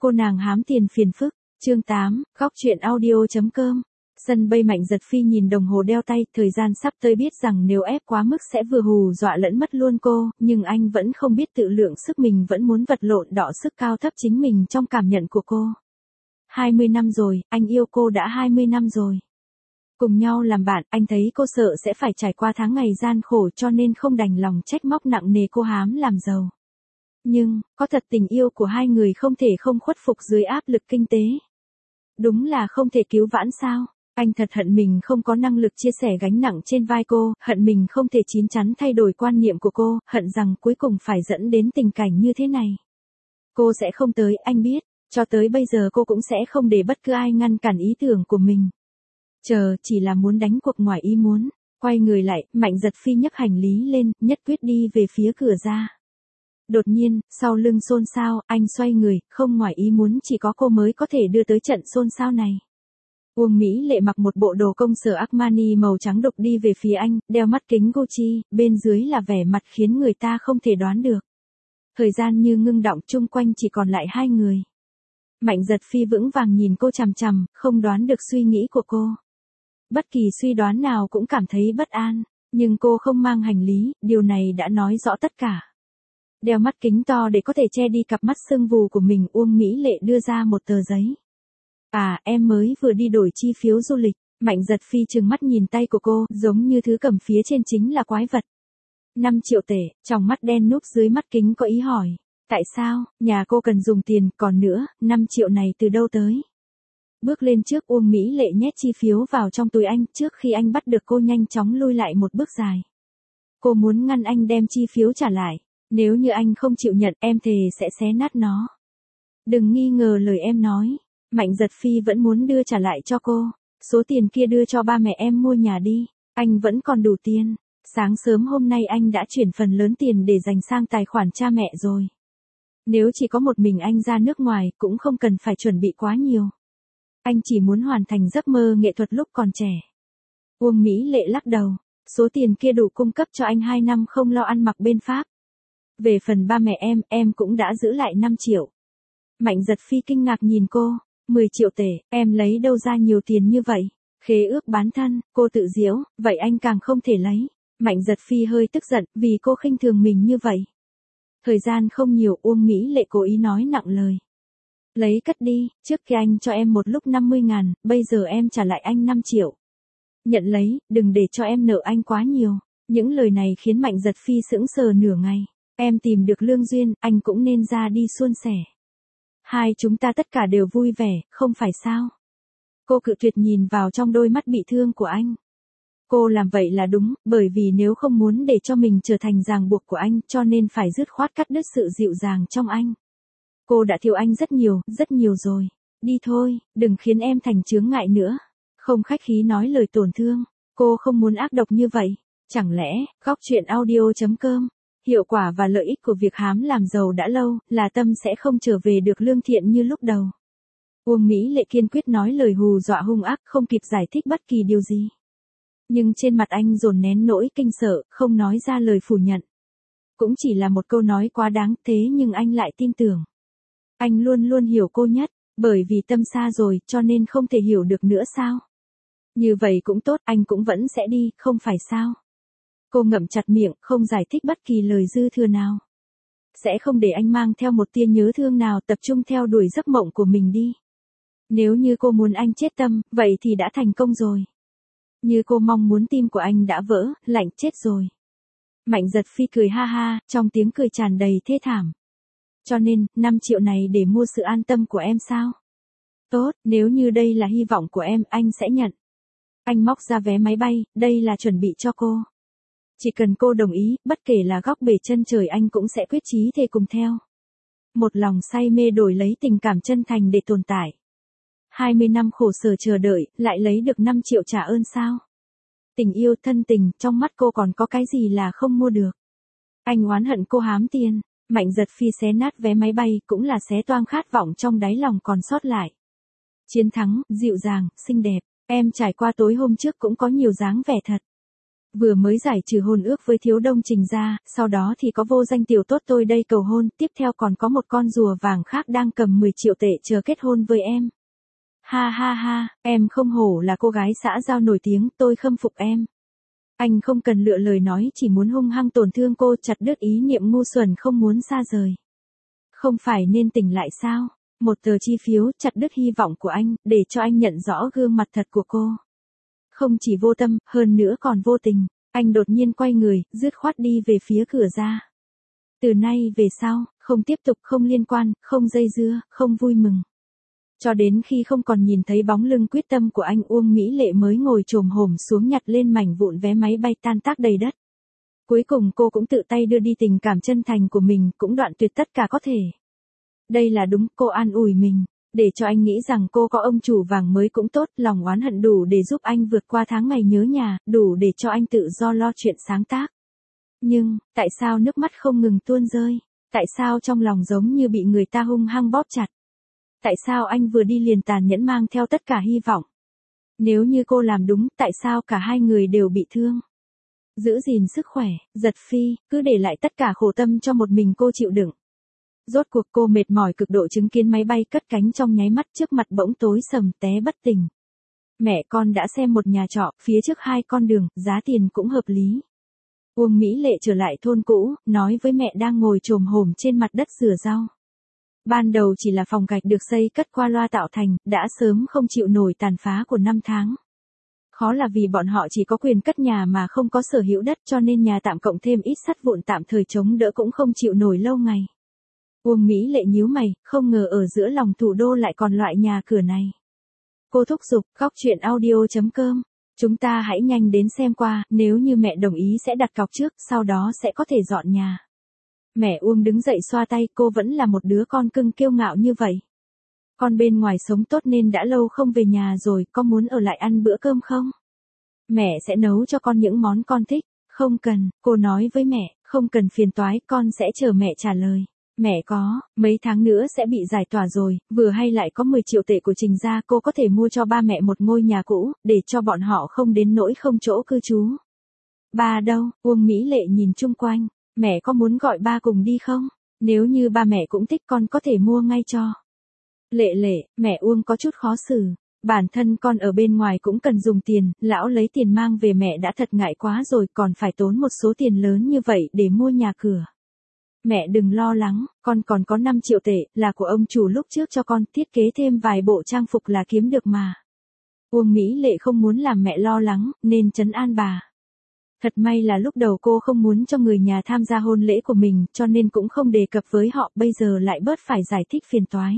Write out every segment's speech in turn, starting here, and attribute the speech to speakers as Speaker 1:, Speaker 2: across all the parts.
Speaker 1: Cô nàng hám tiền phiền phức, chương 8, góc truyện audio.com. Sân bay Mạnh Giật Phi nhìn đồng hồ đeo tay, thời gian sắp tới biết rằng nếu ép quá mức sẽ vừa hù dọa lẫn mất luôn cô, nhưng anh vẫn không biết tự lượng sức mình vẫn muốn vật lộn đọ sức cao thấp chính mình trong cảm nhận của cô. 20 năm rồi, anh yêu cô đã 20 năm rồi. Cùng nhau làm bạn, anh thấy cô sợ sẽ phải trải qua tháng ngày gian khổ cho nên không đành lòng trách móc nặng nề cô hám làm giàu. Nhưng, có thật tình yêu của hai người không thể không khuất phục dưới áp lực kinh tế. Đúng là không thể cứu vãn sao? Anh thật hận mình không có năng lực chia sẻ gánh nặng trên vai cô, hận mình không thể chín chắn thay đổi quan niệm của cô, hận rằng cuối cùng phải dẫn đến tình cảnh như thế này. Cô sẽ không tới, anh biết, cho tới bây giờ cô cũng sẽ không để bất cứ ai ngăn cản ý tưởng của mình. Chờ, chỉ là muốn đánh cuộc ngoài ý muốn. Quay người lại, Mạnh Giật Phi nhấc hành lý lên, nhất quyết đi về phía cửa ra. Đột nhiên, sau lưng xôn xao, anh xoay người, không ngoài ý muốn chỉ có cô mới có thể đưa tới trận xôn xao này. Uông Mỹ Lệ mặc một bộ đồ công sở Armani màu trắng đục đi về phía anh, đeo mắt kính Gucci, bên dưới là vẻ mặt khiến người ta không thể đoán được. Thời gian như ngưng đọng, chung quanh chỉ còn lại hai người. Mạnh Giật Phi vững vàng nhìn cô chằm chằm, không đoán được suy nghĩ của cô. Bất kỳ suy đoán nào cũng cảm thấy bất an, nhưng cô không mang hành lý, điều này đã nói rõ tất cả. Đeo mắt kính to để có thể che đi cặp mắt sưng vù của mình, Uông Mỹ Lệ đưa ra một tờ giấy. À, em mới vừa đi đổi chi phiếu du lịch. Mạnh Giật Phi trừng mắt nhìn tay của cô, giống như thứ cầm phía trên chính là quái vật. 5 triệu tệ, trong mắt đen núp dưới mắt kính có ý hỏi. Tại sao, nhà cô cần dùng tiền, còn nữa, 5 triệu này từ đâu tới? Bước lên trước, Uông Mỹ Lệ nhét chi phiếu vào trong túi anh, trước khi anh bắt được cô nhanh chóng lui lại một bước dài. Cô muốn ngăn anh đem chi phiếu trả lại. Nếu như anh không chịu nhận, em thề sẽ xé nát nó. Đừng nghi ngờ lời em nói. Mạnh Giật Phi vẫn muốn đưa trả lại cho cô. Số tiền kia đưa cho ba mẹ em mua nhà đi. Anh vẫn còn đủ tiền. Sáng sớm hôm nay anh đã chuyển phần lớn tiền để dành sang tài khoản cha mẹ rồi. Nếu chỉ có một mình anh ra nước ngoài, cũng không cần phải chuẩn bị quá nhiều. Anh chỉ muốn hoàn thành giấc mơ nghệ thuật lúc còn trẻ. Uông Mỹ Lệ lắc đầu. Số tiền kia đủ cung cấp cho anh 2 năm không lo ăn mặc bên Pháp. Về phần ba mẹ em cũng đã giữ lại 5 triệu. Mạnh Giật Phi kinh ngạc nhìn cô. 10 triệu tệ, em lấy đâu ra nhiều tiền như vậy? Khế ước bán thân, cô tự giễu, vậy anh càng không thể lấy. Mạnh Giật Phi hơi tức giận, vì cô khinh thường mình như vậy. Thời gian không nhiều, Uông Mỹ Lệ cố ý nói nặng lời. Lấy cất đi, trước khi anh cho em một lúc 50.000, bây giờ em trả lại anh 5 triệu. Nhận lấy, đừng để cho em nợ anh quá nhiều. Những lời này khiến Mạnh Giật Phi sững sờ nửa ngày. Em tìm được lương duyên, anh cũng nên ra đi suôn sẻ. Hai chúng ta tất cả đều vui vẻ, không phải sao? Cô cự tuyệt nhìn vào trong đôi mắt bị thương của anh. Cô làm vậy là đúng, bởi vì nếu không muốn để cho mình trở thành ràng buộc của anh, cho nên phải dứt khoát cắt đứt sự dịu dàng trong anh. Cô đã thiếu anh rất nhiều rồi. Đi thôi, đừng khiến em thành chướng ngại nữa. Không khách khí nói lời tổn thương. Cô không muốn ác độc như vậy. Chẳng lẽ, góc truyện audio.com. Hiệu quả và lợi ích của việc hám làm giàu đã lâu, là tâm sẽ không trở về được lương thiện như lúc đầu. Uông Mỹ Lệ kiên quyết nói lời hù dọa hung ác, không kịp giải thích bất kỳ điều gì. Nhưng trên mặt anh dồn nén nỗi kinh sợ, không nói ra lời phủ nhận. Cũng chỉ là một câu nói quá đáng, thế nhưng anh lại tin tưởng. Anh luôn luôn hiểu cô nhất, bởi vì tâm xa rồi, cho nên không thể hiểu được nữa sao? Như vậy cũng tốt, anh cũng vẫn sẽ đi, không phải sao? Cô ngậm chặt miệng, không giải thích bất kỳ lời dư thừa nào. Sẽ không để anh mang theo một tia nhớ thương nào, tập trung theo đuổi giấc mộng của mình đi. Nếu như cô muốn anh chết tâm, vậy thì đã thành công rồi. Như cô mong muốn tim của anh đã vỡ, lạnh chết rồi. Mạnh Giật Phi cười ha ha, trong tiếng cười tràn đầy thê thảm. Cho nên, 5 triệu này để mua sự an tâm của em sao? Tốt, nếu như đây là hy vọng của em, anh sẽ nhận. Anh móc ra vé máy bay, đây là chuẩn bị cho cô. Chỉ cần cô đồng ý, bất kể là góc bể chân trời anh cũng sẽ quyết chí thề cùng theo. Một lòng say mê đổi lấy tình cảm chân thành để tồn tại. 20 năm khổ sở chờ đợi, lại lấy được 5 triệu trả ơn sao? Tình yêu thân tình, trong mắt cô còn có cái gì là không mua được? Anh oán hận cô hám tiền. Mạnh Giật Phi xé nát vé máy bay, cũng là xé toang khát vọng trong đáy lòng còn sót lại. Chiến thắng, dịu dàng, xinh đẹp. Em trải qua tối hôm trước cũng có nhiều dáng vẻ thật. Vừa mới giải trừ hôn ước với Thiếu Đông Trình ra, sau đó thì có vô danh tiểu tốt tôi đây cầu hôn, tiếp theo còn có một con rùa vàng khác đang cầm 10 triệu tệ chờ kết hôn với em. Ha ha ha, em không hổ là cô gái xã giao nổi tiếng, tôi khâm phục em. Anh không cần lựa lời nói, chỉ muốn hung hăng tổn thương cô, chặt đứt ý niệm ngu xuẩn không muốn xa rời. Không phải nên tỉnh lại sao? Một tờ chi phiếu, chặt đứt hy vọng của anh, để cho anh nhận rõ gương mặt thật của cô. Không chỉ vô tâm, hơn nữa còn vô tình. Anh đột nhiên quay người, dứt khoát đi về phía cửa ra. Từ nay về sau, không tiếp tục, không liên quan, không dây dưa, không vui mừng. Cho đến khi không còn nhìn thấy bóng lưng quyết tâm của anh, Uông Mỹ Lệ mới ngồi chồm hổm xuống nhặt lên mảnh vụn vé máy bay tan tác đầy đất. Cuối cùng cô cũng tự tay đưa đi tình cảm chân thành của mình, cũng đoạn tuyệt tất cả có thể. Đây là đúng, cô an ủi mình, để cho anh nghĩ rằng cô có ông chủ vàng mới cũng tốt, lòng oán hận đủ để giúp anh vượt qua tháng ngày nhớ nhà, đủ để cho anh tự do lo chuyện sáng tác. Nhưng, tại sao nước mắt không ngừng tuôn rơi? Tại sao trong lòng giống như bị người ta hung hăng bóp chặt? Tại sao anh vừa đi liền tàn nhẫn mang theo tất cả hy vọng? Nếu như cô làm đúng, tại sao cả hai người đều bị thương? Giữ gìn sức khỏe, Giật Phi, cứ để lại tất cả khổ tâm cho một mình cô chịu đựng. Rốt cuộc cô mệt mỏi cực độ chứng kiến máy bay cất cánh trong nháy mắt, trước mặt bỗng tối sầm, té bất tỉnh. Mẹ con đã xem một nhà trọ, phía trước 2 con đường, giá tiền cũng hợp lý. Uông Mỹ Lệ trở lại thôn cũ, nói với mẹ đang ngồi chồm hổm trên mặt đất rửa rau. Ban đầu chỉ là phòng gạch được xây cất qua loa tạo thành, đã sớm không chịu nổi tàn phá của 5 tháng. Khó là vì bọn họ chỉ có quyền cất nhà mà không có sở hữu đất, cho nên nhà tạm cộng thêm ít sắt vụn tạm thời chống đỡ cũng không chịu nổi lâu ngày. Uông Mỹ Lệ nhíu mày, không ngờ ở giữa lòng thủ đô lại còn loại nhà cửa này. Cô thúc giục, góc chuyện audio.com. Chúng ta hãy nhanh đến xem qua, nếu như mẹ đồng ý sẽ đặt cọc trước, sau đó sẽ có thể dọn nhà. Mẹ Uông đứng dậy xoa tay, cô vẫn là một đứa con cưng kiêu ngạo như vậy. Con bên ngoài sống tốt nên đã lâu không về nhà rồi, có muốn ở lại ăn bữa cơm không? Mẹ sẽ nấu cho con những món con thích. Không cần, cô nói với mẹ, không cần phiền toái, con sẽ chờ mẹ trả lời. Mẹ có, mấy tháng nữa sẽ bị giải tỏa rồi, vừa hay lại có 10 triệu tệ của Trình gia, cô có thể mua cho ba mẹ một ngôi nhà cũ, để cho bọn họ không đến nỗi không chỗ cư trú. Ba đâu? Uông Mỹ Lệ nhìn chung quanh, mẹ có muốn gọi ba cùng đi không? Nếu như ba mẹ cũng thích con có thể mua ngay cho. Lệ Lệ, mẹ Uông có chút khó xử. Bản thân con ở bên ngoài cũng cần dùng tiền, lão lấy tiền mang về mẹ đã thật ngại quá rồi, còn phải tốn một số tiền lớn như vậy để mua nhà cửa. Mẹ đừng lo lắng, con còn có 5 triệu tệ, là của ông chủ lúc trước cho con, thiết kế thêm vài bộ trang phục là kiếm được mà. Uông Mỹ Lệ không muốn làm mẹ lo lắng, nên trấn an bà. Thật may là lúc đầu cô không muốn cho người nhà tham gia hôn lễ của mình, cho nên cũng không đề cập với họ, bây giờ lại bớt phải giải thích phiền toái.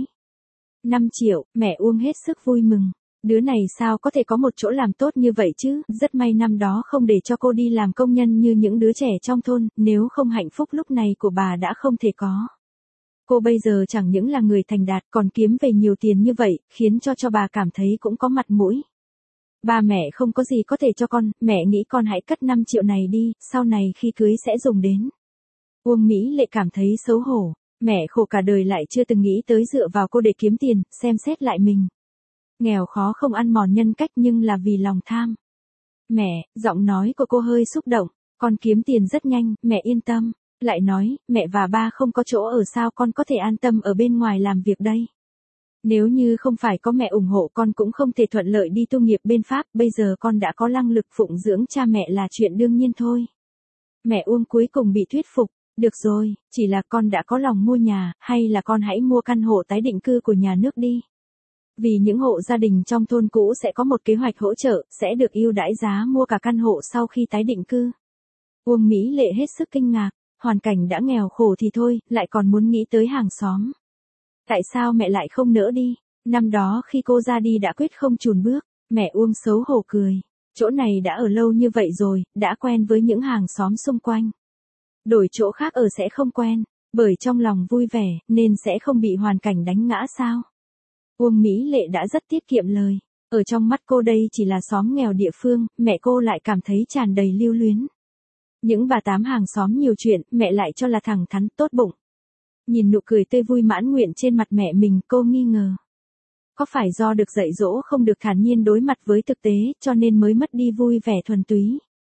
Speaker 1: 5 triệu, mẹ Uông hết sức vui mừng. Đứa này sao có thể có một chỗ làm tốt như vậy chứ, rất may năm đó không để cho cô đi làm công nhân như những đứa trẻ trong thôn, nếu không hạnh phúc lúc này của bà đã không thể có. Cô bây giờ chẳng những là người thành đạt còn kiếm về nhiều tiền như vậy, khiến cho bà cảm thấy cũng có mặt mũi. Ba mẹ không có gì có thể cho con, mẹ nghĩ con hãy cất 5 triệu này đi, sau này khi cưới sẽ dùng đến. Uông Mỹ Lệ cảm thấy xấu hổ, mẹ khổ cả đời lại chưa từng nghĩ tới dựa vào cô để kiếm tiền, xem xét lại mình. Nghèo khó không ăn mòn nhân cách nhưng là vì lòng tham. Mẹ, giọng nói của cô hơi xúc động, con kiếm tiền rất nhanh, mẹ yên tâm. Lại nói, mẹ và ba không có chỗ ở sao con có thể an tâm ở bên ngoài làm việc đây. Nếu như không phải có mẹ ủng hộ con cũng không thể thuận lợi đi tu nghiệp bên Pháp, bây giờ con đã có năng lực phụng dưỡng cha mẹ là chuyện đương nhiên thôi. Mẹ Uông cuối cùng bị thuyết phục, được rồi, chỉ là con đã có lòng mua nhà, hay là con hãy mua căn hộ tái định cư của nhà nước đi. Vì những hộ gia đình trong thôn cũ sẽ có một kế hoạch hỗ trợ, sẽ được ưu đãi giá mua cả căn hộ sau khi tái định cư. Uông Mỹ Lệ hết sức kinh ngạc, hoàn cảnh đã nghèo khổ thì thôi, lại còn muốn nghĩ tới hàng xóm. Tại sao mẹ lại không nỡ đi? Năm đó khi cô ra đi đã quyết không chùn bước, mẹ Uông xấu hổ cười. Chỗ này đã ở lâu như vậy rồi, đã quen với những hàng xóm xung quanh. Đổi chỗ khác ở sẽ không quen, bởi trong lòng vui vẻ, nên sẽ không bị hoàn cảnh đánh ngã sao? Uông Mỹ Lệ đã rất tiết kiệm lời. Ở trong mắt cô đây chỉ là xóm nghèo địa phương, mẹ cô lại cảm thấy tràn đầy lưu luyến. Những bà tám hàng xóm nhiều chuyện, mẹ lại cho là thẳng thắn, tốt bụng. Nhìn nụ cười tươi vui mãn nguyện trên mặt mẹ mình, cô nghi ngờ. Có phải do được dạy dỗ không được thản nhiên đối mặt với thực tế, cho nên mới mất đi vui vẻ thuần túy?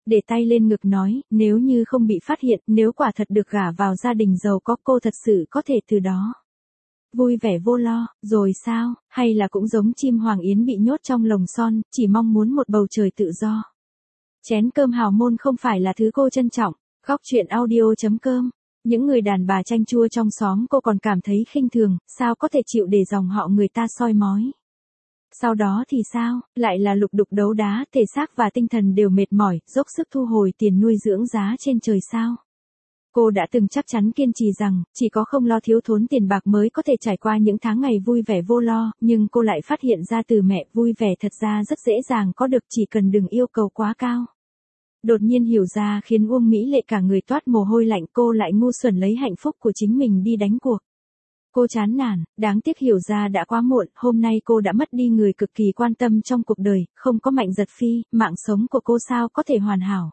Speaker 1: để tay lên ngực nói, nếu như không bị phát hiện, nếu quả thật được gả vào gia đình giàu có, cô thật sự có thể từ đó vui vẻ vô lo, rồi sao, hay là cũng giống chim hoàng yến bị nhốt trong lồng son, chỉ mong muốn một bầu trời tự do. Chén cơm hào môn không phải là thứ cô trân trọng. Góc chuyện audio.com. Những người đàn bà chanh chua trong xóm cô còn cảm thấy khinh thường, sao có thể chịu để dòng họ người ta soi mói. Sau đó thì sao, lại là lục đục đấu đá, thể xác và tinh thần đều mệt mỏi, dốc sức thu hồi tiền nuôi dưỡng giá trên trời sao. Cô đã từng chắc chắn kiên trì rằng, chỉ có không lo thiếu thốn tiền bạc mới có thể trải qua những tháng ngày vui vẻ vô lo, nhưng cô lại phát hiện ra từ mẹ vui vẻ thật ra rất dễ dàng có được, chỉ cần đừng yêu cầu quá cao. Đột nhiên hiểu ra khiến Uông Mỹ Lệ cả người toát mồ hôi lạnh, cô lại ngu xuẩn lấy hạnh phúc của chính mình đi đánh cuộc. Cô chán nản, đáng tiếc hiểu ra đã quá muộn, hôm nay cô đã mất đi người cực kỳ quan tâm trong cuộc đời, không có Mạnh Giật Phi, mạng sống của cô sao có thể hoàn hảo.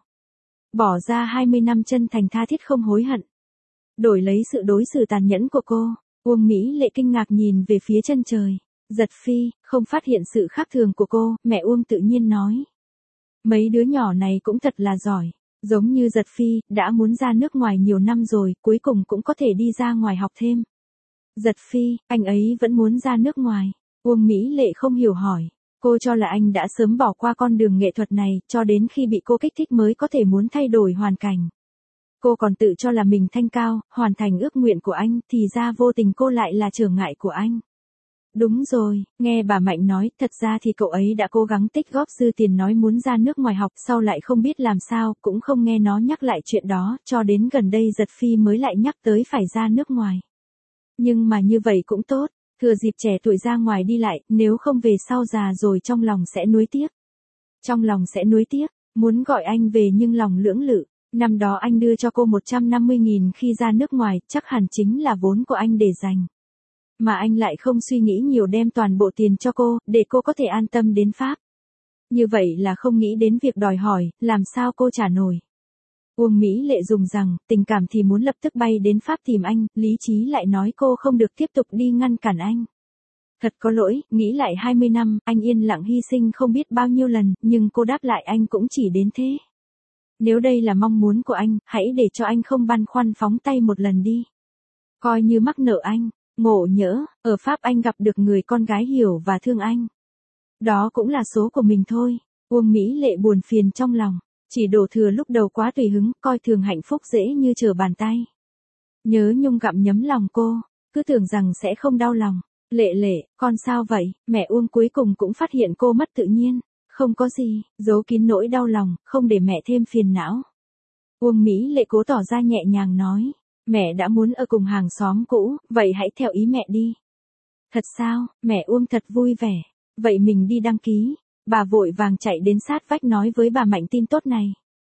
Speaker 1: Bỏ ra 20 năm chân thành tha thiết không hối hận. Đổi lấy sự đối xử tàn nhẫn của cô, Uông Mỹ Lệ kinh ngạc nhìn về phía chân trời. Giật Phi, không phát hiện sự khác thường của cô, mẹ Uông tự nhiên nói. Mấy đứa nhỏ này cũng thật là giỏi, giống như Giật Phi, đã muốn ra nước ngoài nhiều năm rồi, cuối cùng cũng có thể đi ra ngoài học thêm. Giật Phi, anh ấy vẫn muốn ra nước ngoài. Uông Mỹ Lệ không hiểu hỏi. Cô cho là anh đã sớm bỏ qua con đường nghệ thuật này, cho đến khi bị cô kích thích mới có thể muốn thay đổi hoàn cảnh. Cô còn tự cho là mình thanh cao, hoàn thành ước nguyện của anh, thì ra vô tình cô lại là trở ngại của anh. Đúng rồi, nghe bà Mạnh nói, thật ra thì cậu ấy đã cố gắng tích góp dư tiền nói muốn ra nước ngoài học, sau lại không biết làm sao, cũng không nghe nó nhắc lại chuyện đó, cho đến gần đây Giật Phi mới lại nhắc tới phải ra nước ngoài. Nhưng mà như vậy cũng tốt, thừa dịp trẻ tuổi ra ngoài đi lại, nếu không về sau già rồi trong lòng sẽ nuối tiếc. Trong lòng sẽ nuối tiếc, muốn gọi anh về nhưng lòng lưỡng lự. Năm đó anh đưa cho cô 150.000 khi ra nước ngoài, chắc hẳn chính là vốn của anh để dành. Mà anh lại không suy nghĩ nhiều đem toàn bộ tiền cho cô, để cô có thể an tâm đến Pháp. Như vậy là không nghĩ đến việc đòi hỏi, làm sao cô trả nổi. Uông Mỹ Lệ dùng rằng, tình cảm thì muốn lập tức bay đến Pháp tìm anh, lý trí lại nói cô không được tiếp tục đi ngăn cản anh. Thật có lỗi, nghĩ lại 20 năm, anh yên lặng hy sinh không biết bao nhiêu lần, nhưng cô đáp lại anh cũng chỉ đến thế. Nếu đây là mong muốn của anh, hãy để cho anh không băn khoăn phóng tay một lần đi. Coi như mắc nợ anh, ngộ nhỡ, ở Pháp anh gặp được người con gái hiểu và thương anh. Đó cũng là số của mình thôi. Uông Mỹ Lệ buồn phiền trong lòng. Chỉ đổ thừa lúc đầu quá tùy hứng, coi thường hạnh phúc dễ như trở bàn tay. Nhớ nhung gặm nhấm lòng cô, cứ tưởng rằng sẽ không đau lòng. Lệ Lệ, con sao vậy? Mẹ Uông cuối cùng cũng phát hiện cô mất tự nhiên. Không có gì, giấu kín nỗi đau lòng, không để mẹ thêm phiền não. Uông Mỹ Lệ cố tỏ ra nhẹ nhàng nói. Mẹ đã muốn ở cùng hàng xóm cũ, vậy hãy theo ý mẹ đi. Thật sao? Mẹ Uông thật vui vẻ. Vậy mình đi đăng ký. Bà vội vàng chạy đến sát vách nói với bà Mạnh tin tốt này.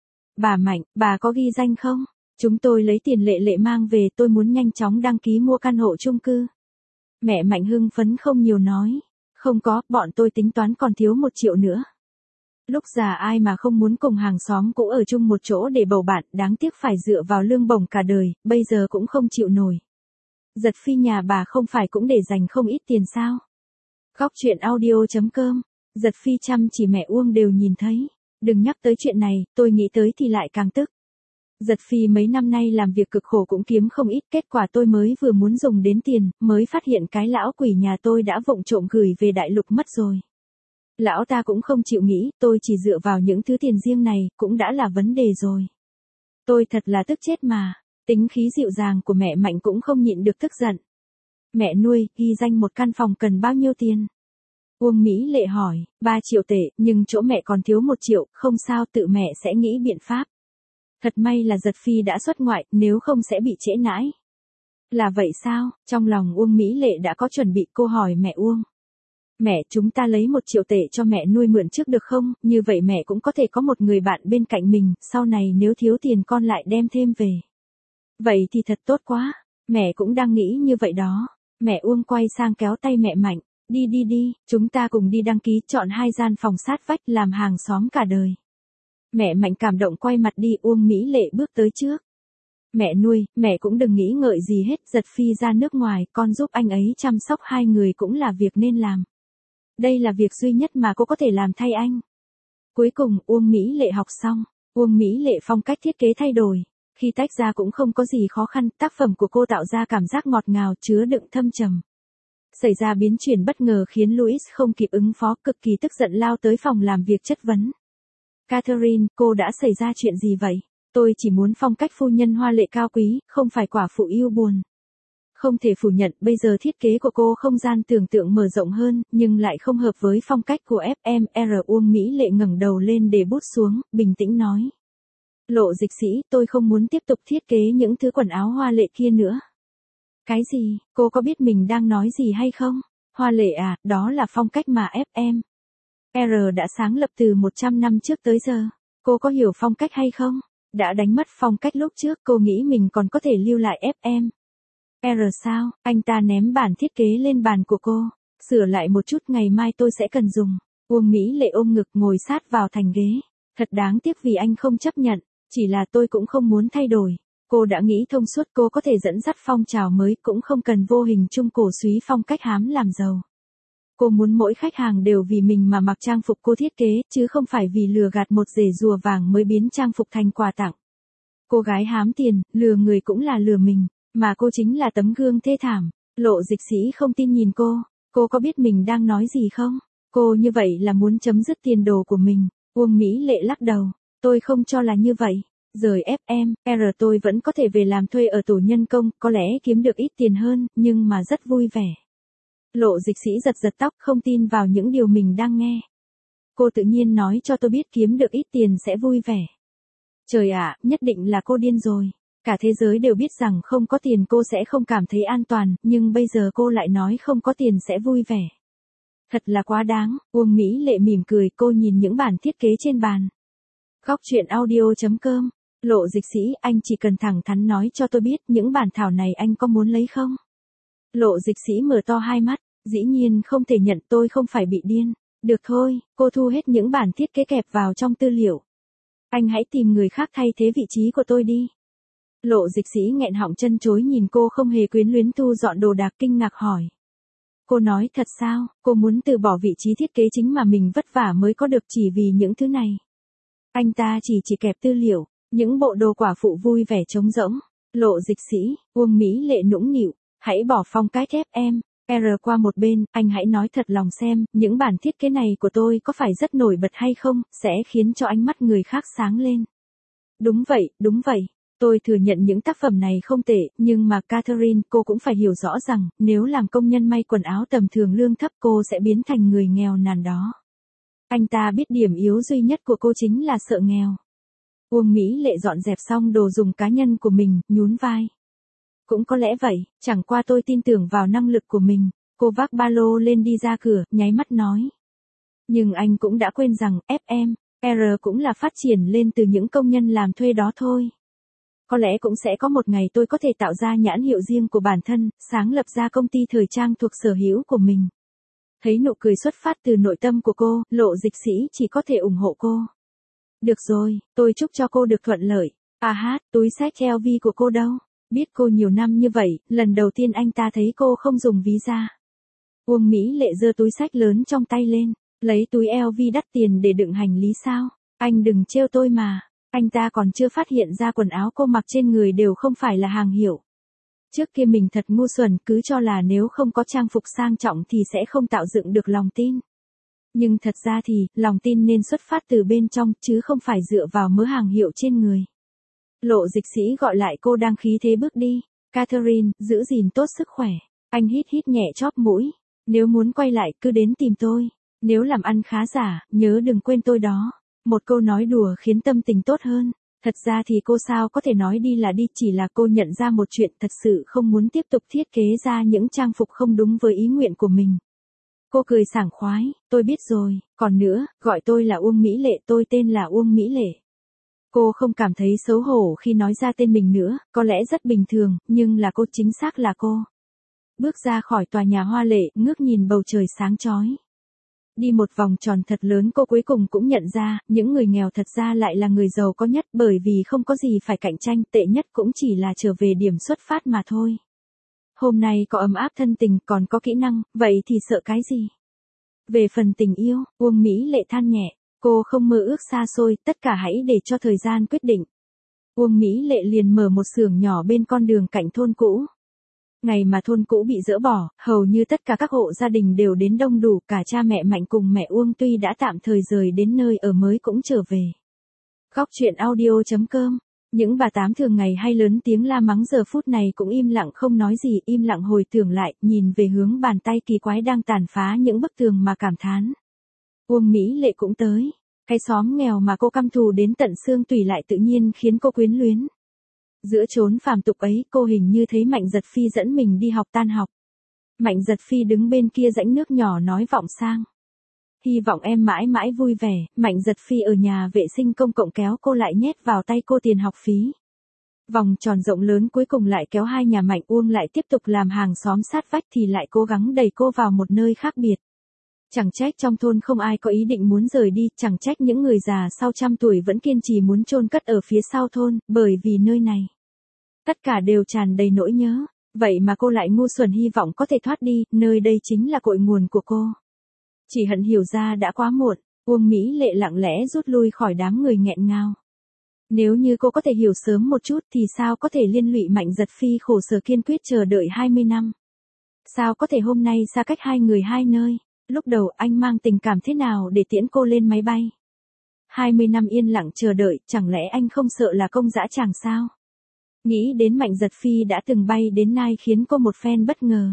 Speaker 1: Bà Mạnh, bà có ghi danh không? Chúng tôi lấy tiền Lệ Lệ mang về, tôi muốn nhanh chóng đăng ký mua căn hộ chung cư. Mẹ Mạnh hưng phấn không nhiều nói. Không có, bọn tôi tính toán còn thiếu 1 triệu nữa. Lúc già ai mà không muốn cùng hàng xóm cũ ở chung một chỗ để bầu bạn, đáng tiếc phải dựa vào lương bổng cả đời, bây giờ cũng không chịu nổi. Giật Phi nhà bà không phải cũng để dành không ít tiền sao? Góc chuyện audio.com. Giật Phi chăm chỉ mẹ Uông đều nhìn thấy. Đừng nhắc tới chuyện này, tôi nghĩ tới thì lại càng tức. Giật Phi mấy năm nay làm việc cực khổ cũng kiếm không ít, kết quả tôi mới vừa muốn dùng đến tiền, mới phát hiện cái lão quỷ nhà tôi đã vụng trộm gửi về đại lục mất rồi. Lão ta cũng không chịu nghĩ, tôi chỉ dựa vào những thứ tiền riêng này, cũng đã là vấn đề rồi. Tôi thật là tức chết mà, tính khí dịu dàng của mẹ Mạnh cũng không nhịn được tức giận. Mẹ nuôi, ghi danh một căn phòng cần bao nhiêu tiền? Uông Mỹ Lệ hỏi, 3 triệu tệ, nhưng chỗ mẹ còn thiếu 1 triệu, không sao, tự mẹ sẽ nghĩ biện pháp. Thật may là Giật Phi đã xuất ngoại, nếu không sẽ bị trễ nãi. Là vậy sao? Trong lòng Uông Mỹ Lệ đã có chuẩn bị, cô hỏi mẹ Uông. Mẹ, chúng ta lấy 1 triệu tệ cho mẹ nuôi mượn trước được không? Như vậy mẹ cũng có thể có một người bạn bên cạnh mình, sau này nếu thiếu tiền con lại đem thêm về. Vậy thì thật tốt quá, mẹ cũng đang nghĩ như vậy đó. Mẹ Uông quay sang kéo tay mẹ Mạnh. Đi, chúng ta cùng đi đăng ký, chọn 2 gian phòng sát vách, làm hàng xóm cả đời. Mẹ Mạnh cảm động quay mặt đi, Uông Mỹ Lệ bước tới trước. Mẹ nuôi, mẹ cũng đừng nghĩ ngợi gì hết, Giật Phi ra nước ngoài, con giúp anh ấy chăm sóc 2 người cũng là việc nên làm. Đây là việc duy nhất mà cô có thể làm thay anh. Cuối cùng, Uông Mỹ Lệ học xong. Uông Mỹ Lệ phong cách thiết kế thay đổi. Khi tách ra cũng không có gì khó khăn, tác phẩm của cô tạo ra cảm giác ngọt ngào chứa đựng thâm trầm. Xảy ra biến chuyển bất ngờ khiến Louis không kịp ứng phó, cực kỳ tức giận lao tới phòng làm việc chất vấn. Catherine, cô đã xảy ra chuyện gì vậy? Tôi chỉ muốn phong cách phu nhân hoa lệ cao quý, không phải quả phụ yêu buồn. Không thể phủ nhận, bây giờ thiết kế của cô không gian tưởng tượng mở rộng hơn, nhưng lại không hợp với phong cách của FMR. Uông Mỹ Lệ ngẩng đầu lên để bút xuống, bình tĩnh nói. Lộ Dịch Sĩ, tôi không muốn tiếp tục thiết kế những thứ quần áo hoa lệ kia nữa. Cái gì, cô có biết mình đang nói gì hay không? Hoa lệ à, đó là phong cách mà FMR đã sáng lập từ 100 năm trước tới giờ. Cô có hiểu phong cách hay không? Đã đánh mất phong cách lúc trước, cô nghĩ mình còn có thể lưu lại FMR sao? Anh ta ném bản thiết kế lên bàn của cô. Sửa lại một chút, ngày mai tôi sẽ cần dùng. Uông Mỹ Lệ ôm ngực ngồi sát vào thành ghế. Thật đáng tiếc vì anh không chấp nhận. Chỉ là tôi cũng không muốn thay đổi. Cô đã nghĩ thông suốt, cô có thể dẫn dắt phong trào mới, cũng không cần vô hình chung cổ súy phong cách hám làm giàu. Cô muốn mỗi khách hàng đều vì mình mà mặc trang phục cô thiết kế, chứ không phải vì lừa gạt một rể rùa vàng mới biến trang phục thành quà tặng. Cô gái hám tiền, lừa người cũng là lừa mình, mà cô chính là tấm gương thê thảm. Lộ Dịch Sĩ không tin nhìn cô có biết mình đang nói gì không? Cô như vậy là muốn chấm dứt tiền đồ của mình. Uông Mỹ Lệ lắc đầu, tôi không cho là như vậy. Rời FMR tôi vẫn có thể về làm thuê ở tổ nhân công, có lẽ kiếm được ít tiền hơn, nhưng mà rất vui vẻ. Lộ Dịch Sĩ giật giật tóc, không tin vào những điều mình đang nghe. Cô tự nhiên nói cho tôi biết kiếm được ít tiền sẽ vui vẻ. Trời ạ, nhất định là cô điên rồi. Cả thế giới đều biết rằng không có tiền cô sẽ không cảm thấy an toàn, nhưng bây giờ cô lại nói không có tiền sẽ vui vẻ. Thật là quá đáng. Uông Mỹ Lệ mỉm cười, cô nhìn những bản thiết kế trên bàn. Góc truyện audio.com. Lộ Dịch Sĩ, anh chỉ cần thẳng thắn nói cho tôi biết những bản thảo này anh có muốn lấy không? Lộ Dịch Sĩ mở to hai mắt, dĩ nhiên không thể nhận, tôi không phải bị điên. Được thôi, cô thu hết những bản thiết kế kẹp vào trong tư liệu. Anh hãy tìm người khác thay thế vị trí của tôi đi. Lộ Dịch Sĩ nghẹn họng chân chối nhìn cô không hề quyến luyến thu dọn đồ đạc, kinh ngạc hỏi. Cô nói thật sao, cô muốn từ bỏ vị trí thiết kế chính mà mình vất vả mới có được chỉ vì những thứ này. Anh ta chỉ kẹp tư liệu, những bộ đồ quả phụ vui vẻ trống rỗng. Lộ Dịch Sĩ, Uông Mỹ Lệ nũng nịu, hãy bỏ phong cách FMR qua một bên, anh hãy nói thật lòng xem, những bản thiết kế này của tôi có phải rất nổi bật hay không, sẽ khiến cho ánh mắt người khác sáng lên. Đúng vậy, tôi thừa nhận những tác phẩm này không tệ, nhưng mà Catherine, cô cũng phải hiểu rõ rằng, nếu làm công nhân may quần áo tầm thường lương thấp cô sẽ biến thành người nghèo nàn đó. Anh ta biết điểm yếu duy nhất của cô chính là sợ nghèo. Uông Mỹ Lệ dọn dẹp xong đồ dùng cá nhân của mình, nhún vai. Cũng có lẽ vậy, chẳng qua tôi tin tưởng vào năng lực của mình. Cô vác ba lô lên đi ra cửa, nháy mắt nói. Nhưng anh cũng đã quên rằng FMR cũng là phát triển lên từ những công nhân làm thuê đó thôi. Có lẽ cũng sẽ có một ngày tôi có thể tạo ra nhãn hiệu riêng của bản thân, sáng lập ra công ty thời trang thuộc sở hữu của mình. Thấy nụ cười xuất phát từ nội tâm của cô, Lộ Dịch Sĩ chỉ có thể ủng hộ cô. Được rồi, tôi chúc cho cô được thuận lợi. Túi xách LV của cô đâu? Biết cô nhiều năm như vậy, lần đầu tiên anh ta thấy cô không dùng ví da. Uông Mỹ Lệ giơ túi xách lớn trong tay lên, lấy túi LV đắt tiền để đựng hành lý sao? Anh đừng trêu tôi mà. Anh ta còn chưa phát hiện ra quần áo cô mặc trên người đều không phải là hàng hiệu. Trước kia mình thật ngu xuẩn, cứ cho là nếu không có trang phục sang trọng thì sẽ không tạo dựng được lòng tin. Nhưng thật ra thì, lòng tin nên xuất phát từ bên trong, chứ không phải dựa vào mớ hàng hiệu trên người. Lộ Dịch Sĩ gọi lại cô đang khí thế bước đi. Catherine, giữ gìn tốt sức khỏe. Anh hít nhẹ chóp mũi. Nếu muốn quay lại, cứ đến tìm tôi. Nếu làm ăn khá giả, nhớ đừng quên tôi đó. Một câu nói đùa khiến tâm tình tốt hơn. Thật ra thì cô sao có thể nói đi là đi, chỉ là cô nhận ra một chuyện, thật sự không muốn tiếp tục thiết kế ra những trang phục không đúng với ý nguyện của mình. Cô cười sảng khoái, tôi biết rồi, còn nữa, gọi tôi là Uông Mỹ Lệ, tôi tên là Uông Mỹ Lệ. Cô không cảm thấy xấu hổ khi nói ra tên mình nữa, có lẽ rất bình thường, nhưng là cô, chính xác là cô. Bước ra khỏi tòa nhà hoa lệ, ngước nhìn bầu trời sáng chói. Đi một vòng tròn thật lớn, cô cuối cùng cũng nhận ra, những người nghèo thật ra lại là người giàu có nhất, bởi vì không có gì phải cạnh tranh, tệ nhất cũng chỉ là trở về điểm xuất phát mà thôi. Hôm nay có ấm áp thân tình, còn có kỹ năng, vậy thì sợ cái gì? Về phần tình yêu, Uông Mỹ Lệ than nhẹ, Cô không mơ ước xa xôi, tất cả hãy để cho thời gian quyết định. Uông Mỹ Lệ liền mở một xưởng nhỏ bên con đường cạnh thôn cũ. Ngày mà thôn cũ bị dỡ bỏ, hầu như tất cả các hộ gia đình đều đến đông đủ, cả cha mẹ Mạnh cùng mẹ Uông tuy đã tạm thời rời đến nơi ở mới cũng trở về. Góc truyện audio.com. Những bà tám thường ngày hay lớn tiếng la mắng giờ phút này cũng im lặng không nói gì, im lặng hồi tưởng lại, nhìn về hướng bàn tay kỳ quái đang tàn phá những bức tường mà cảm thán. Uông Mỹ Lệ cũng tới. Cái xóm nghèo mà cô căm thù đến tận xương tủy lại tự nhiên khiến cô quyến luyến. Giữa chốn phàm tục ấy, cô hình như thấy Mạnh Giật Phi dẫn mình đi học tan học. Mạnh Giật Phi đứng bên kia rãnh nước nhỏ nói vọng sang. Hy vọng em mãi mãi vui vẻ. Mạnh Giật Phi ở nhà vệ sinh công cộng kéo cô lại nhét vào tay cô tiền học phí. Vòng tròn rộng lớn cuối cùng lại kéo hai nhà Mạnh Uông lại tiếp tục làm hàng xóm sát vách thì lại cố gắng đẩy cô vào một nơi khác biệt. Chẳng trách trong thôn không ai có ý định muốn rời đi, chẳng trách những người già sau trăm tuổi vẫn kiên trì muốn chôn cất ở phía sau thôn, bởi vì nơi này. Tất cả đều tràn đầy nỗi nhớ, vậy mà cô lại ngu xuẩn hy vọng có thể thoát đi, nơi đây chính là cội nguồn của cô. Chỉ hận hiểu ra đã quá muộn, Uông Mỹ Lệ lặng lẽ rút lui khỏi đám người nghẹn ngào. Nếu như cô có thể hiểu sớm một chút thì sao có thể liên lụy Mạnh Giật Phi khổ sở kiên quyết chờ đợi 20 năm. Sao có thể hôm nay xa cách hai người hai nơi. Lúc đầu anh mang tình cảm thế nào để tiễn cô lên máy bay? 20 năm yên lặng chờ đợi, chẳng lẽ anh không sợ là công dã tràng sao? Nghĩ đến Mạnh Giật Phi đã từng bay đến Nai khiến cô một phen bất ngờ.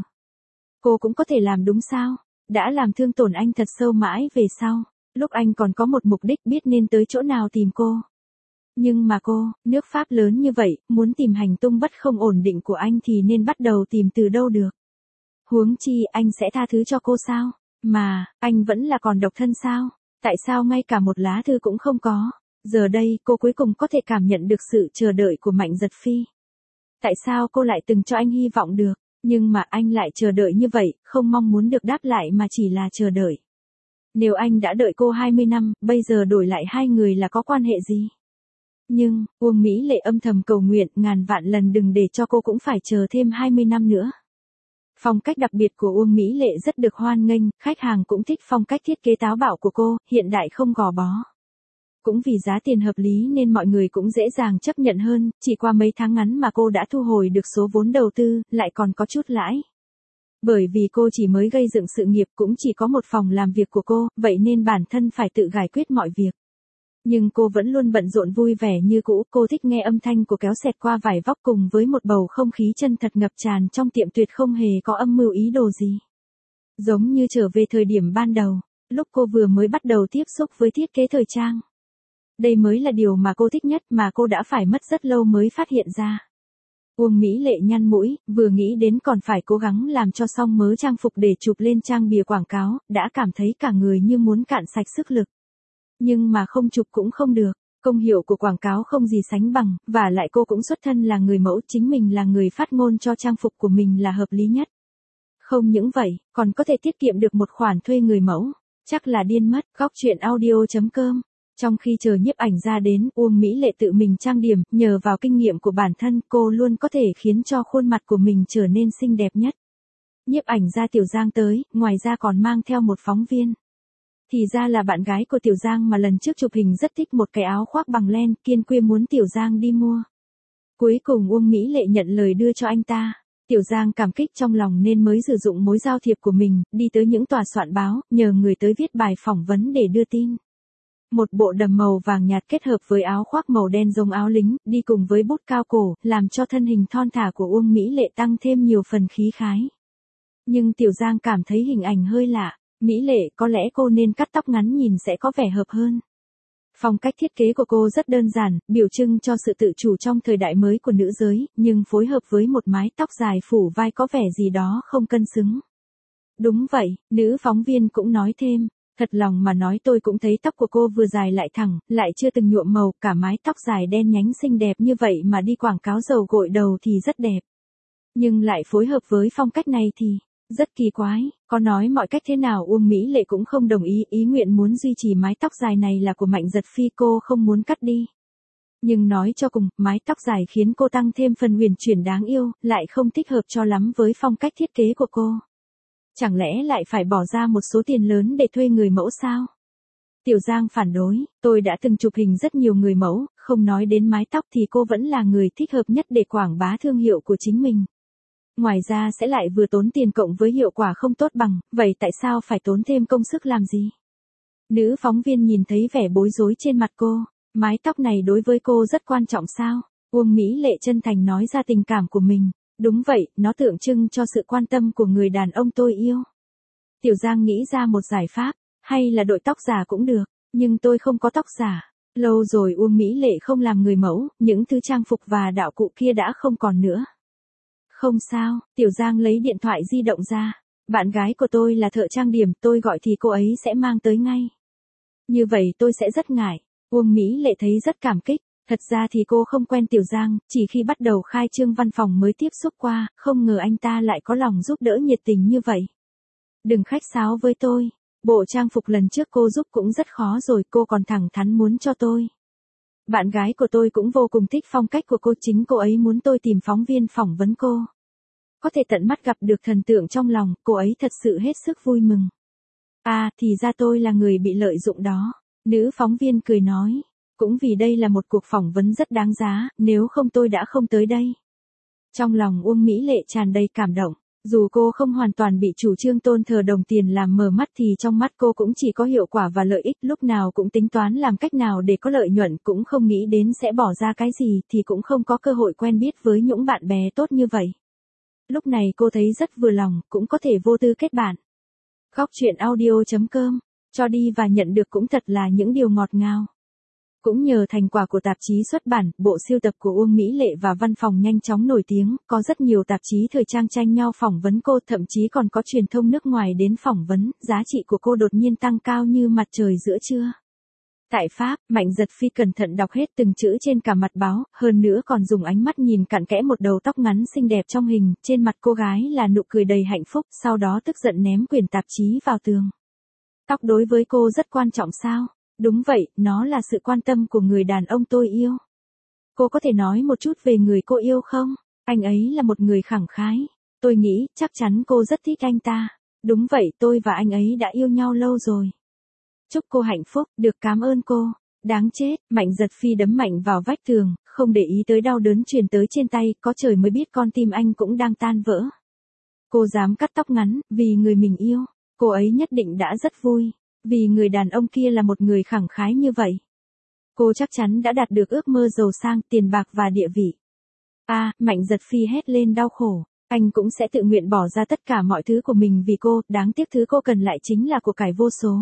Speaker 1: Cô cũng có thể làm đúng sao? Đã làm thương tổn anh thật sâu mãi về sau. Lúc anh còn có một mục đích biết nên tới chỗ nào tìm cô. Nhưng mà cô, nước Pháp lớn như vậy, muốn tìm hành tung bất không ổn định của anh thì nên bắt đầu tìm từ đâu được? Huống chi anh sẽ tha thứ cho cô sao? Mà, anh vẫn là còn độc thân sao? Tại sao ngay cả một lá thư cũng không có? Giờ đây cô cuối cùng có thể cảm nhận được sự chờ đợi của Mạnh Giật Phi. Tại sao cô lại từng cho anh hy vọng được, nhưng mà anh lại chờ đợi như vậy, không mong muốn được đáp lại mà chỉ là chờ đợi. Nếu anh đã đợi cô 20 năm, bây giờ đổi lại hai người là có quan hệ gì? Nhưng, Uông Mỹ Lệ âm thầm cầu nguyện ngàn vạn lần đừng để cho cô cũng phải chờ thêm 20 năm nữa. Phong cách đặc biệt của Uông Mỹ Lệ rất được hoan nghênh, khách hàng cũng thích phong cách thiết kế táo bạo của cô, hiện đại không gò bó. Cũng vì giá tiền hợp lý nên mọi người cũng dễ dàng chấp nhận hơn, chỉ qua mấy tháng ngắn mà cô đã thu hồi được số vốn đầu tư, lại còn có chút lãi. Bởi vì cô chỉ mới gây dựng sự nghiệp cũng chỉ có một phòng làm việc của cô, vậy nên bản thân phải tự giải quyết mọi việc. Nhưng cô vẫn luôn bận rộn vui vẻ như cũ, cô thích nghe âm thanh của kéo xẹt qua vải vóc cùng với một bầu không khí chân thật ngập tràn trong tiệm tuyệt không hề có âm mưu ý đồ gì. Giống như trở về thời điểm ban đầu, lúc cô vừa mới bắt đầu tiếp xúc với thiết kế thời trang. Đây mới là điều mà cô thích nhất mà cô đã phải mất rất lâu mới phát hiện ra. Uông Mỹ Lệ nhăn mũi, vừa nghĩ đến còn phải cố gắng làm cho xong mớ trang phục để chụp lên trang bìa quảng cáo, đã cảm thấy cả người như muốn cạn sạch sức lực. Nhưng mà không chụp cũng không được, công hiệu của quảng cáo không gì sánh bằng, và lại cô cũng xuất thân là người mẫu, chính mình là người phát ngôn cho trang phục của mình là hợp lý nhất. Không những vậy, còn có thể tiết kiệm được một khoản thuê người mẫu, chắc là điên mất. Góc truyện audio.com. Trong khi chờ nhiếp ảnh ra đến, Uông Mỹ Lệ tự mình trang điểm, nhờ vào kinh nghiệm của bản thân, cô luôn có thể khiến cho khuôn mặt của mình trở nên xinh đẹp nhất. Nhiếp ảnh gia Tiểu Giang tới, ngoài ra còn mang theo một phóng viên. Thì ra là bạn gái của Tiểu Giang mà lần trước chụp hình rất thích một cái áo khoác bằng len, kiên quyết muốn Tiểu Giang đi mua. Cuối cùng Uông Mỹ Lệ nhận lời đưa cho anh ta. Tiểu Giang cảm kích trong lòng nên mới sử dụng mối giao thiệp của mình, đi tới những tòa soạn báo, nhờ người tới viết bài phỏng vấn để đưa tin. Một bộ đầm màu vàng nhạt kết hợp với áo khoác màu đen giống áo lính, đi cùng với bút cao cổ, làm cho thân hình thon thả của Uông Mỹ Lệ tăng thêm nhiều phần khí khái. Nhưng Tiểu Giang cảm thấy hình ảnh hơi lạ. Mỹ Lệ, có lẽ cô nên cắt tóc ngắn nhìn sẽ có vẻ hợp hơn. Phong cách thiết kế của cô rất đơn giản, biểu trưng cho sự tự chủ trong thời đại mới của nữ giới, nhưng phối hợp với một mái tóc dài phủ vai có vẻ gì đó không cân xứng. Đúng vậy, nữ phóng viên cũng nói thêm, thật lòng mà nói tôi cũng thấy tóc của cô vừa dài lại thẳng, lại chưa từng nhuộm màu, cả mái tóc dài đen nhánh xinh đẹp như vậy mà đi quảng cáo dầu gội đầu thì rất đẹp. Nhưng lại phối hợp với phong cách này thì rất kỳ quái, có nói mọi cách thế nào Uông Mỹ Lệ cũng không đồng ý, ý nguyện muốn duy trì mái tóc dài này là của Mạnh Giật Phi, cô không muốn cắt đi. Nhưng nói cho cùng, mái tóc dài khiến cô tăng thêm phần huyền chuyển đáng yêu, lại không thích hợp cho lắm với phong cách thiết kế của cô. Chẳng lẽ lại phải bỏ ra một số tiền lớn để thuê người mẫu sao? Tiểu Giang phản đối, tôi đã từng chụp hình rất nhiều người mẫu, không nói đến mái tóc thì cô vẫn là người thích hợp nhất để quảng bá thương hiệu của chính mình. Ngoài ra sẽ lại vừa tốn tiền cộng với hiệu quả không tốt bằng, vậy tại sao phải tốn thêm công sức làm gì? Nữ phóng viên nhìn thấy vẻ bối rối trên mặt cô, mái tóc này đối với cô rất quan trọng sao? Uông Mỹ Lệ chân thành nói ra tình cảm của mình, đúng vậy, nó tượng trưng cho sự quan tâm của người đàn ông tôi yêu. Tiểu Giang nghĩ ra một giải pháp, hay là đội tóc giả cũng được, nhưng tôi không có tóc giả. Lâu rồi Uông Mỹ Lệ không làm người mẫu, những thứ trang phục và đạo cụ kia đã không còn nữa. Không sao, Tiểu Giang lấy điện thoại di động ra. Bạn gái của tôi là thợ trang điểm, tôi gọi thì cô ấy sẽ mang tới ngay. Như vậy tôi sẽ rất ngại. Uông Mỹ Lệ thấy rất cảm kích. Thật ra thì cô không quen Tiểu Giang, chỉ khi bắt đầu khai trương văn phòng mới tiếp xúc qua, không ngờ anh ta lại có lòng giúp đỡ nhiệt tình như vậy. Đừng khách sáo với tôi. Bộ trang phục lần trước cô giúp cũng rất khó rồi, cô còn thẳng thắn muốn cho tôi. Bạn gái của tôi cũng vô cùng thích phong cách của cô, chính cô ấy muốn tôi tìm phóng viên phỏng vấn cô. Có thể tận mắt gặp được thần tượng trong lòng, cô ấy thật sự hết sức vui mừng. À, thì ra tôi là người bị lợi dụng đó. Nữ phóng viên cười nói. Cũng vì đây là một cuộc phỏng vấn rất đáng giá, nếu không tôi đã không tới đây. Trong lòng Uông Mỹ Lệ tràn đầy cảm động. Dù cô không hoàn toàn bị chủ trương tôn thờ đồng tiền làm mờ mắt thì trong mắt cô cũng chỉ có hiệu quả và lợi ích, lúc nào cũng tính toán làm cách nào để có lợi nhuận, cũng không nghĩ đến sẽ bỏ ra cái gì thì cũng không có cơ hội quen biết với những bạn bè tốt như vậy. Lúc này cô thấy rất vừa lòng, cũng có thể vô tư kết bạn. Góc truyện audio.com, cho đi và nhận được cũng thật là những điều ngọt ngào. Cũng nhờ thành quả của tạp chí xuất bản, bộ sưu tập của Uông Mỹ Lệ và văn phòng nhanh chóng nổi tiếng, có rất nhiều tạp chí thời trang tranh nhau phỏng vấn cô, thậm chí còn có truyền thông nước ngoài đến phỏng vấn, giá trị của cô đột nhiên tăng cao như mặt trời giữa trưa. Tại Pháp, Mạnh Dật Phi cẩn thận đọc hết từng chữ trên cả mặt báo, hơn nữa còn dùng ánh mắt nhìn cặn kẽ một đầu tóc ngắn xinh đẹp trong hình, trên mặt cô gái là nụ cười đầy hạnh phúc, sau đó tức giận ném quyển tạp chí vào tường. Tóc đối với cô rất quan trọng sao? Đúng vậy, nó là sự quan tâm của người đàn ông tôi yêu. Cô có thể nói một chút về người cô yêu không? Anh ấy là một người khẳng khái. Tôi nghĩ, chắc chắn cô rất thích anh ta. Đúng vậy, tôi và anh ấy đã yêu nhau lâu rồi. Chúc cô hạnh phúc, được cảm ơn cô. Đáng chết, Mạnh Dật Phi đấm mạnh vào vách tường, không để ý tới đau đớn truyền tới trên tay, có trời mới biết con tim anh cũng đang tan vỡ. Cô dám cắt tóc ngắn, vì người mình yêu, cô ấy nhất định đã rất vui. Vì người đàn ông kia là một người khẳng khái như vậy. Cô chắc chắn đã đạt được ước mơ giàu sang, tiền bạc và địa vị. À, Mạnh Dật Phi hét lên đau khổ. Anh cũng sẽ tự nguyện bỏ ra tất cả mọi thứ của mình vì cô, đáng tiếc thứ cô cần lại chính là của cải vô số.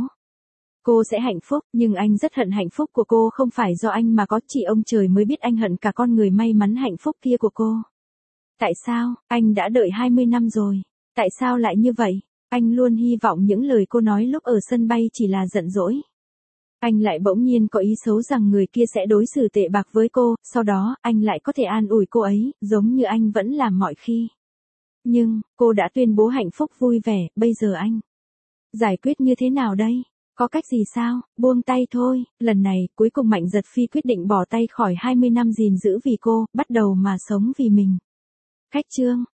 Speaker 1: Cô sẽ hạnh phúc, nhưng anh rất hận hạnh phúc của cô không phải do anh mà có, chỉ ông trời mới biết anh hận cả con người may mắn hạnh phúc kia của cô. Tại sao, anh đã đợi 20 năm rồi. Tại sao lại như vậy? Anh luôn hy vọng những lời cô nói lúc ở sân bay chỉ là giận dỗi. Anh lại bỗng nhiên có ý xấu rằng người kia sẽ đối xử tệ bạc với cô, sau đó, anh lại có thể an ủi cô ấy, giống như anh vẫn làm mọi khi. Nhưng, cô đã tuyên bố hạnh phúc vui vẻ, bây giờ anh giải quyết như thế nào đây? Có cách gì sao? Buông tay thôi, lần này, cuối cùng Mạnh Dật Phi quyết định bỏ tay khỏi 20 năm gìn giữ vì cô, bắt đầu mà sống vì mình. Khách chương.